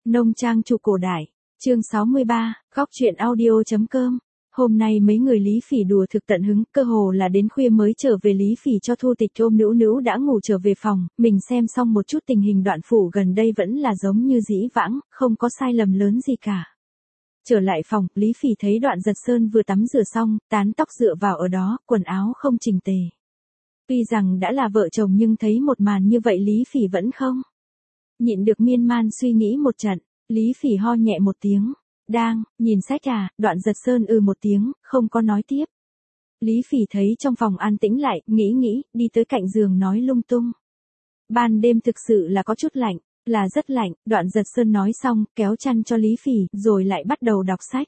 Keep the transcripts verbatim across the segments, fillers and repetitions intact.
Nông trang chủ cổ đại, chương sáu mươi ba, góc truyện audio.com. Hôm nay mấy người Lý Phỉ đùa thực tận hứng, cơ hồ là đến khuya mới trở về. Lý Phỉ cho Thu Tịch ôm Nữu Nữu đã ngủ trở về phòng, mình xem xong một chút tình hình Đoạn Phủ gần đây vẫn là giống như dĩ vãng, không có sai lầm lớn gì cả. Trở lại phòng, Lý Phỉ thấy Đoạn Giật Sơn vừa tắm rửa xong, tán tóc dựa vào ở đó, quần áo không chỉnh tề. Tuy rằng đã là vợ chồng nhưng thấy một màn như vậy Lý Phỉ vẫn không nhịn được miên man suy nghĩ một trận. Lý Phỉ ho nhẹ một tiếng. Đang, nhìn sách à? Đoạn Giật Sơn ừ một tiếng, không có nói tiếp. Lý Phỉ thấy trong phòng an tĩnh lại, nghĩ nghĩ, đi tới cạnh giường nói lung tung. Ban đêm thực sự là có chút lạnh, là rất lạnh. Đoạn Giật Sơn nói xong, kéo chăn cho Lý Phỉ, rồi lại bắt đầu đọc sách.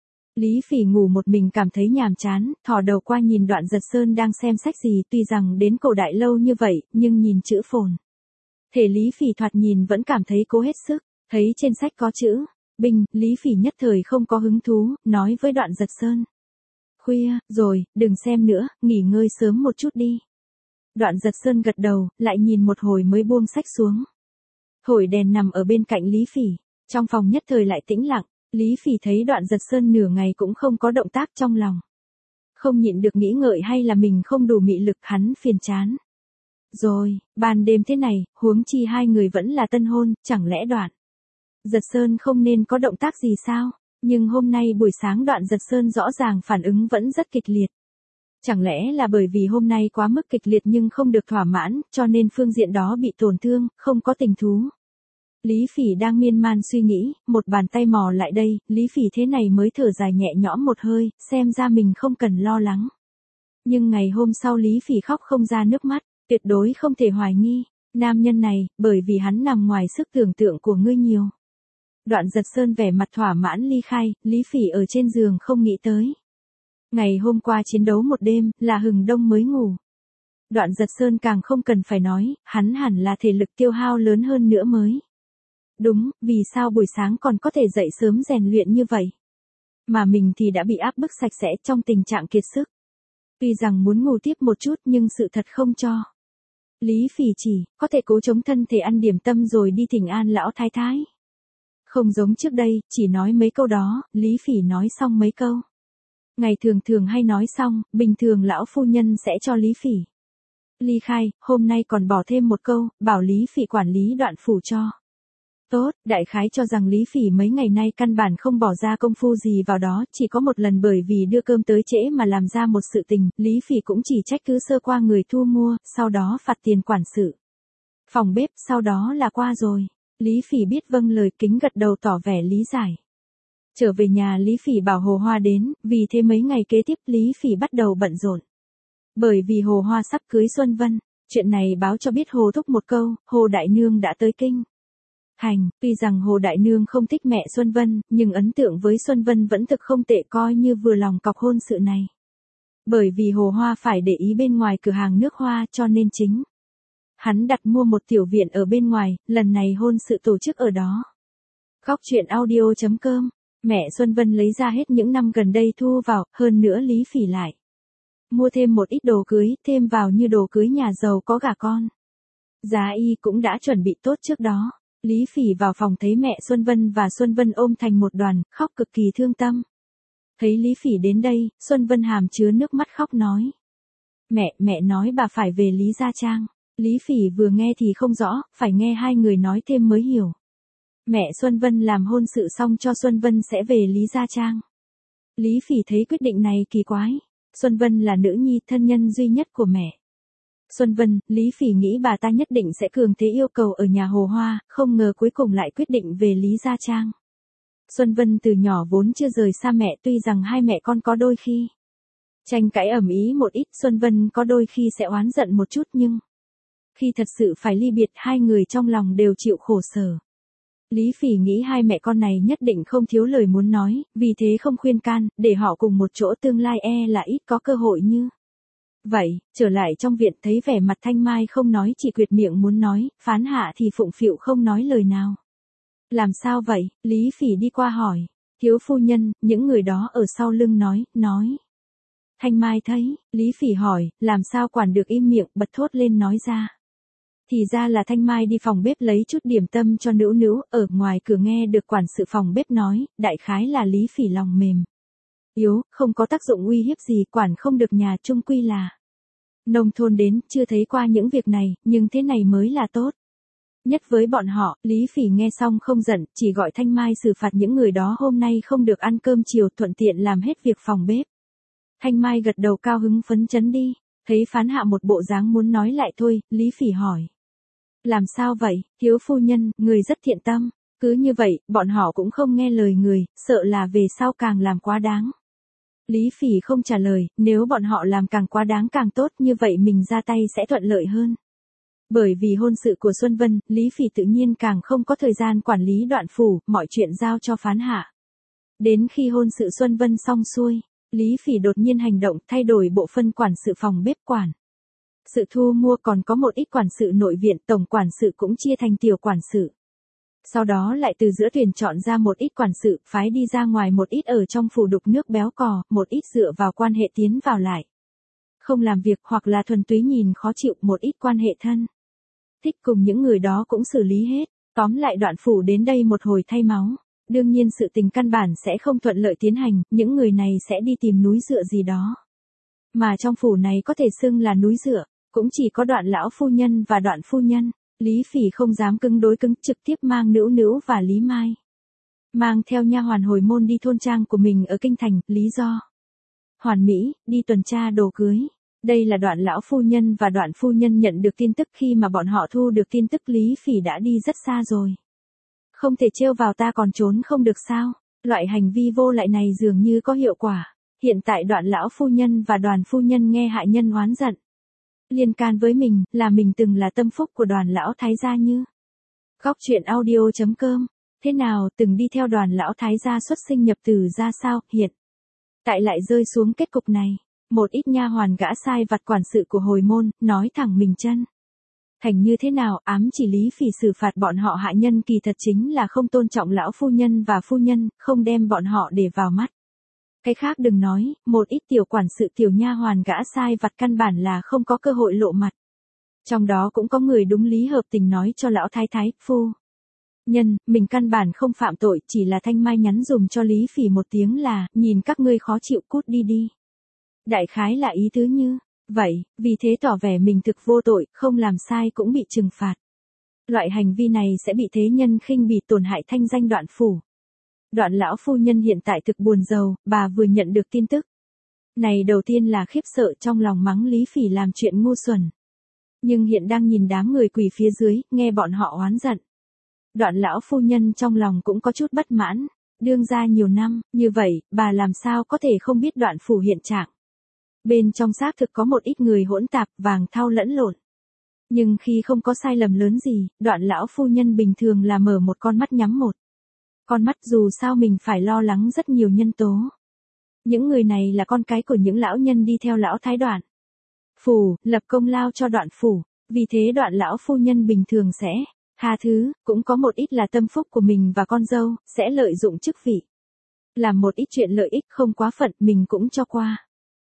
Lý Phỉ ngủ một mình cảm thấy nhàm chán, thò đầu qua nhìn Đoạn Giật Sơn đang xem sách gì. Tuy rằng đến cổ đại lâu như vậy, nhưng nhìn chữ phồn thể Lý Phỉ thoạt nhìn vẫn cảm thấy cố hết sức. Thấy trên sách có chữ Binh, Lý Phỉ nhất thời không có hứng thú, nói với Đoạn Giật Sơn. Khuya, rồi, đừng xem nữa, nghỉ ngơi sớm một chút đi. Đoạn Giật Sơn gật đầu, lại nhìn một hồi mới buông sách xuống. Thổi đèn nằm ở bên cạnh Lý Phỉ, trong phòng nhất thời lại tĩnh lặng. Lý Phỉ thấy Đoạn Giật Sơn nửa ngày cũng không có động tác trong lòng. Không nhịn được nghĩ ngợi hay là mình không đủ mị lực, hắn phiền chán. Rồi, ban đêm thế này, huống chi hai người vẫn là tân hôn, chẳng lẽ Đoạn Giật Sơn không nên có động tác gì sao? Nhưng hôm nay buổi sáng Đoạn Giật Sơn rõ ràng phản ứng vẫn rất kịch liệt. Chẳng lẽ là bởi vì hôm nay quá mức kịch liệt nhưng không được thỏa mãn, cho nên phương diện đó bị tổn thương, không có tình thú. Lý Phỉ đang miên man suy nghĩ, một bàn tay mò lại đây, Lý Phỉ thế này mới thở dài nhẹ nhõm một hơi, xem ra mình không cần lo lắng. Nhưng ngày hôm sau Lý Phỉ khóc không ra nước mắt, tuyệt đối không thể hoài nghi, nam nhân này, bởi vì hắn nằm ngoài sức tưởng tượng của ngươi nhiều. Đoạn Giật Sơn vẻ mặt thỏa mãn ly khai, Lý Phỉ ở trên giường không nghĩ tới. Ngày hôm qua chiến đấu một đêm, là hừng đông mới ngủ. Đoạn Giật Sơn càng không cần phải nói, hắn hẳn là thể lực tiêu hao lớn hơn nữa mới. Đúng, vì sao buổi sáng còn có thể dậy sớm rèn luyện như vậy? Mà mình thì đã bị áp bức sạch sẽ trong tình trạng kiệt sức. Tuy rằng muốn ngủ tiếp một chút nhưng sự thật không cho. Lý Phỉ chỉ, có thể cố chống thân thể ăn điểm tâm rồi đi thỉnh an lão thái thái. Không giống trước đây, chỉ nói mấy câu đó, Lý Phỉ nói xong mấy câu. Ngày thường thường hay nói xong, bình thường lão phu nhân sẽ cho Lý Phỉ ly khai, hôm nay còn bỏ thêm một câu, bảo Lý Phỉ quản lý Đoạn Phủ cho tốt. Đại khái cho rằng Lý Phỉ mấy ngày nay căn bản không bỏ ra công phu gì vào đó, chỉ có một lần bởi vì đưa cơm tới trễ mà làm ra một sự tình, Lý Phỉ cũng chỉ trách cứ sơ qua người thu mua, sau đó phạt tiền quản sự phòng bếp, sau đó là qua rồi. Lý Phỉ biết vâng lời, kính gật đầu tỏ vẻ lý giải. Trở về nhà Lý Phỉ bảo Hồ Hoa đến, vì thế mấy ngày kế tiếp Lý Phỉ bắt đầu bận rộn. Bởi vì Hồ Hoa sắp cưới Xuân Vân, chuyện này báo cho biết Hồ Thúc một câu, Hồ Đại Nương đã tới kinh thành. Tuy rằng Hồ Đại Nương không thích mẹ Xuân Vân, nhưng ấn tượng với Xuân Vân vẫn thực không tệ, coi như vừa lòng cọc hôn sự này. Bởi vì Hồ Hoa phải để ý bên ngoài cửa hàng nước hoa cho nên chính hắn đặt mua một tiểu viện ở bên ngoài, lần này hôn sự tổ chức ở đó. Góc truyện audio.com. Mẹ Xuân Vân lấy ra hết những năm gần đây thu vào, hơn nữa Lý Phỉ lại mua thêm một ít đồ cưới, thêm vào như đồ cưới nhà giàu có gả con. Giá y cũng đã chuẩn bị tốt trước đó. Lý Phỉ vào phòng thấy mẹ Xuân Vân và Xuân Vân ôm thành một đoàn, khóc cực kỳ thương tâm. Thấy Lý Phỉ đến đây, Xuân Vân hàm chứa nước mắt khóc nói. Mẹ, mẹ nói bà phải về Lý Gia Trang. Lý Phỉ vừa nghe thì không rõ, phải nghe hai người nói thêm mới hiểu. Mẹ Xuân Vân làm hôn sự xong cho Xuân Vân sẽ về Lý Gia Trang. Lý Phỉ thấy quyết định này kỳ quái. Xuân Vân là nữ nhi thân nhân duy nhất của mẹ Xuân Vân, Lý Phỉ nghĩ bà ta nhất định sẽ cường thế yêu cầu ở nhà Hồ Hoa, không ngờ cuối cùng lại quyết định về Lý Gia Trang. Xuân Vân từ nhỏ vốn chưa rời xa mẹ, tuy rằng hai mẹ con có đôi khi tranh cãi ầm ĩ một ít, Xuân Vân có đôi khi sẽ oán giận một chút nhưng khi thật sự phải ly biệt hai người trong lòng đều chịu khổ sở. Lý Phỉ nghĩ hai mẹ con này nhất định không thiếu lời muốn nói, vì thế không khuyên can, để họ cùng một chỗ tương lai e là ít có cơ hội như vậy. Trở lại trong viện thấy vẻ mặt Thanh Mai không nói, chỉ quyệt miệng muốn nói, phán hạ thì phụng phịu không nói lời nào. Làm sao vậy? Lý Phỉ đi qua hỏi. Thiếu phu nhân, những người đó ở sau lưng nói, nói. Thanh Mai thấy, Lý Phỉ hỏi, làm sao quản được im miệng, bật thốt lên nói ra. Thì ra là Thanh Mai đi phòng bếp lấy chút điểm tâm cho Nữu Nữu, ở ngoài cửa nghe được quản sự phòng bếp nói, đại khái là Lý Phỉ lòng mềm yếu, không có tác dụng uy hiếp gì, quản không được nhà, chung quy là nông thôn đến, chưa thấy qua những việc này, nhưng thế này mới là tốt. Nhất với bọn họ, Lý Phỉ nghe xong không giận, chỉ gọi Thanh Mai xử phạt những người đó hôm nay không được ăn cơm chiều, thuận tiện làm hết việc phòng bếp. Thanh Mai gật đầu cao hứng phấn chấn đi, thấy phán hạ một bộ dáng muốn nói lại thôi, Lý Phỉ hỏi. Làm sao vậy, thiếu phu nhân, người rất thiện tâm, cứ như vậy, bọn họ cũng không nghe lời người, sợ là về sau càng làm quá đáng. Lý Phỉ không trả lời, nếu bọn họ làm càng quá đáng càng tốt, như vậy mình ra tay sẽ thuận lợi hơn. Bởi vì hôn sự của Xuân Vân, Lý Phỉ tự nhiên càng không có thời gian quản lý Đoạn phủ, mọi chuyện giao cho phán hạ. Đến khi hôn sự Xuân Vân xong xuôi, Lý Phỉ đột nhiên hành động, thay đổi bộ phân quản sự phòng bếp quản. Sự thu mua còn có một ít quản sự nội viện, tổng quản sự cũng chia thành tiểu quản sự. Sau đó lại từ giữa tuyển chọn ra một ít quản sự, phái đi ra ngoài một ít ở trong phủ đục nước béo cò, một ít dựa vào quan hệ tiến vào lại. Không làm việc hoặc là thuần túy nhìn khó chịu, một ít quan hệ thân. Thích cùng những người đó cũng xử lý hết, tóm lại Đoạn phủ đến đây một hồi thay máu. Đương nhiên sự tình căn bản sẽ không thuận lợi tiến hành, những người này sẽ đi tìm núi dựa gì đó. Mà trong phủ này có thể xưng là núi dựa, cũng chỉ có Đoạn lão phu nhân và Đoạn phu nhân. Lý Phỉ không dám cứng đối cứng, trực tiếp mang Nữu Nữu và Lý Mai. Mang theo nha hoàn hồi môn đi thôn trang của mình ở Kinh Thành, lý do. Hoàn Mỹ, đi tuần tra đồ cưới. Đây là Đoạn lão phu nhân và Đoạn phu nhân nhận được tin tức, khi mà bọn họ thu được tin tức Lý Phỉ đã đi rất xa rồi. Không thể trêu vào ta còn trốn không được sao, loại hành vi vô lại này dường như có hiệu quả. Hiện tại Đoạn lão phu nhân và Đoàn phu nhân nghe hạ nhân oán giận. Liên can với mình, là mình từng là tâm phúc của Đoàn lão thái gia như. Góc truyện audio chấm com. Thế nào, từng đi theo Đoàn lão thái gia xuất sinh nhập tử ra sao, hiện tại lại rơi xuống kết cục này. Một ít nha hoàn gã sai vặt quản sự của hồi môn, nói thẳng mình chân thành như thế nào, ám chỉ Lý Phỉ xử phạt bọn họ hạ nhân kỳ thật chính là không tôn trọng lão phu nhân và phu nhân, không đem bọn họ để vào mắt. Cái khác đừng nói, một ít tiểu quản sự tiểu nha hoàn gã sai vặt căn bản là không có cơ hội lộ mặt. Trong đó cũng có người đúng lý hợp tình nói cho lão thái thái, phu nhân, mình căn bản không phạm tội, chỉ là Thanh Mai nhắn dùm cho Lý Phỉ một tiếng là, nhìn các ngươi khó chịu cút đi đi. Đại khái là ý tứ như vậy, vì thế tỏ vẻ mình thực vô tội, không làm sai cũng bị trừng phạt. Loại hành vi này sẽ bị thế nhân khinh bỉ, tổn hại thanh danh Đoạn phủ. Đoạn lão phu nhân hiện tại thực buồn rầu, bà vừa nhận được tin tức này đầu tiên là khiếp sợ, trong lòng mắng Lý Phỉ làm chuyện ngu xuẩn. Nhưng hiện đang nhìn đám người quỳ phía dưới, nghe bọn họ oán giận. Đoạn lão phu nhân trong lòng cũng có chút bất mãn, đương gia nhiều năm, như vậy, bà làm sao có thể không biết Đoạn phủ hiện trạng. Bên trong xác thực có một ít người hỗn tạp, vàng thau lẫn lộn. Nhưng khi không có sai lầm lớn gì, Đoạn lão phu nhân bình thường là mở một con mắt nhắm một con mắt, dù sao mình phải lo lắng rất nhiều nhân tố. Những người này là con cái của những lão nhân đi theo lão thái Đoạn phủ, lập công lao cho Đoạn phủ, vì thế Đoạn lão phu nhân bình thường sẽ tha thứ, cũng có một ít là tâm phúc của mình và con dâu, sẽ lợi dụng chức vị. Làm một ít chuyện lợi ích không quá phận, mình cũng cho qua.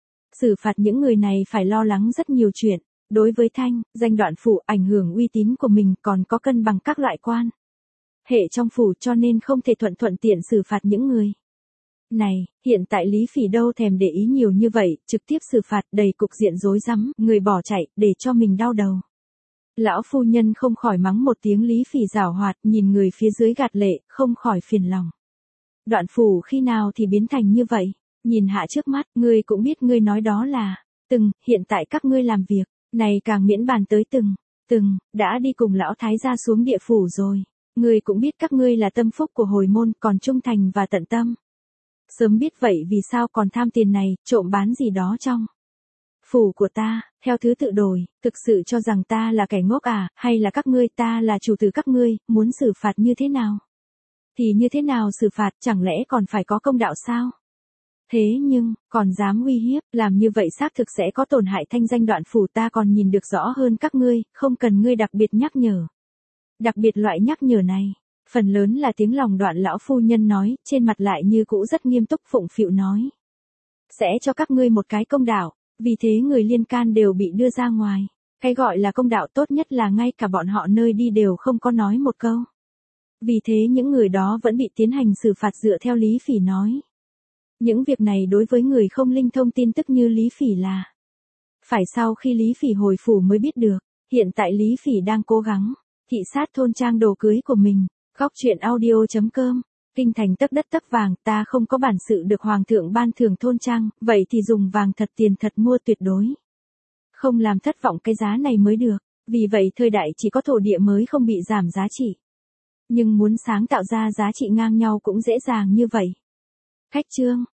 Xử phạt những người này phải lo lắng rất nhiều chuyện, đối với thanh danh Đoạn phủ, ảnh hưởng uy tín của mình, còn có cân bằng các loại quan hệ trong phủ, cho nên không thể thuận thuận tiện xử phạt những người này. Hiện tại Lý Phỉ đâu thèm để ý nhiều như vậy, trực tiếp xử phạt, đầy cục diện rối rắm, người bỏ chạy, để cho mình đau đầu. Lão phu nhân không khỏi mắng một tiếng Lý Phỉ giảo hoạt, nhìn người phía dưới gạt lệ, không khỏi phiền lòng. Đoạn phủ khi nào thì biến thành như vậy? Nhìn hạ trước mắt, ngươi cũng biết ngươi nói đó là từng, hiện tại các ngươi làm việc này càng miễn bàn tới từng, từng, đã đi cùng lão thái gia xuống địa phủ rồi. Ngươi cũng biết các ngươi là tâm phúc của hồi môn, còn trung thành và tận tâm. Sớm biết vậy vì sao còn tham tiền này, trộm bán gì đó trong phủ của ta, theo thứ tự đổi, thực sự cho rằng ta là kẻ ngốc à, hay là các ngươi, ta là chủ tử các ngươi, muốn xử phạt như thế nào? Thì như thế nào xử phạt, chẳng lẽ còn phải có công đạo sao? Thế nhưng, còn dám uy hiếp, làm như vậy xác thực sẽ có tổn hại thanh danh Đoạn phủ, ta còn nhìn được rõ hơn các ngươi, không cần ngươi đặc biệt nhắc nhở. Đặc biệt loại nhắc nhở này, phần lớn là tiếng lòng Đoạn lão phu nhân nói, trên mặt lại như cũ rất nghiêm túc phụng phịu nói. Sẽ cho các ngươi một cái công đạo, vì thế người liên can đều bị đưa ra ngoài. Cái gọi là công đạo tốt nhất là ngay cả bọn họ nơi đi đều không có nói một câu. Vì thế những người đó vẫn bị tiến hành xử phạt dựa theo Lý Phỉ nói. Những việc này đối với người không linh thông tin tức như Lý Phỉ là phải sau khi Lý Phỉ hồi phủ mới biết được. Hiện tại Lý Phỉ đang cố gắng thị sát thôn trang đồ cưới của mình. Góc truyện audio.com. Kinh thành tấc đất tấc vàng, ta không có bản sự được hoàng thượng ban thưởng thôn trang, vậy thì dùng vàng thật tiền thật mua tuyệt đối. Không làm thất vọng cái giá này mới được. Vì vậy thời đại chỉ có thổ địa mới không bị giảm giá trị. Nhưng muốn sáng tạo ra giá trị ngang nhau cũng dễ dàng như vậy. Khách chương.